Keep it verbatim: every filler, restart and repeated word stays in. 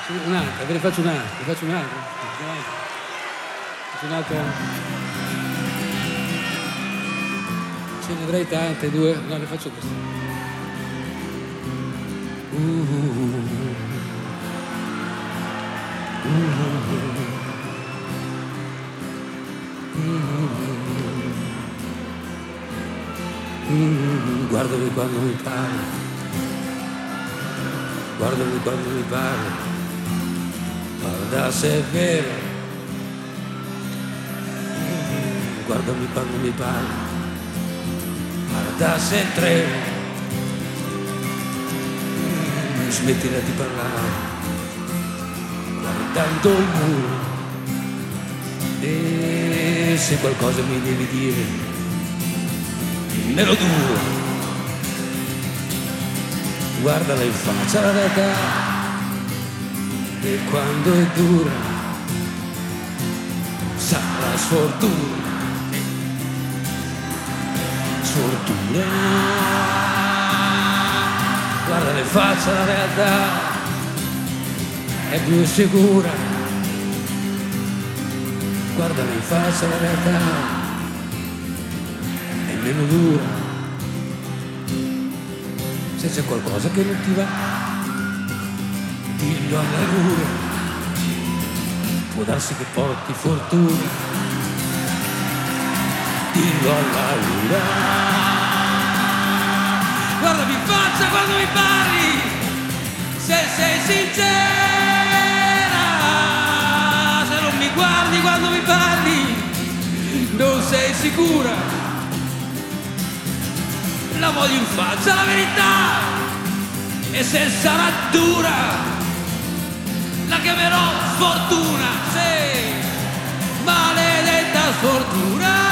Un'altra, ve ne faccio un'altra, ve ne faccio un'altra. Faccio un'altra. Ce ne avrei tante, due. No, le faccio questa. Uh, guardami quando mi parli, guardami quando mi parli, guarda se è vero, guardami quando mi parli, guarda se è treno, smettila di parlare, guardando il muro, e se qualcosa mi devi dire, dimmelo duro. Guardala in faccia la realtà, e quando è dura sarà sfortuna, sfortuna. Guardala in faccia la realtà, è più sicura. Guardala in faccia la realtà, è meno dura. Se c'è qualcosa che non ti va, dillo alla luna, può darsi che porti fortuna, dillo alla luna. Guardami in faccia quando mi parli, se sei sincera, se non mi guardi quando mi parli, non sei sicura. La voglio in faccia la verità, e se sarà dura la chiamerò sfortuna, sì, maledetta sfortuna.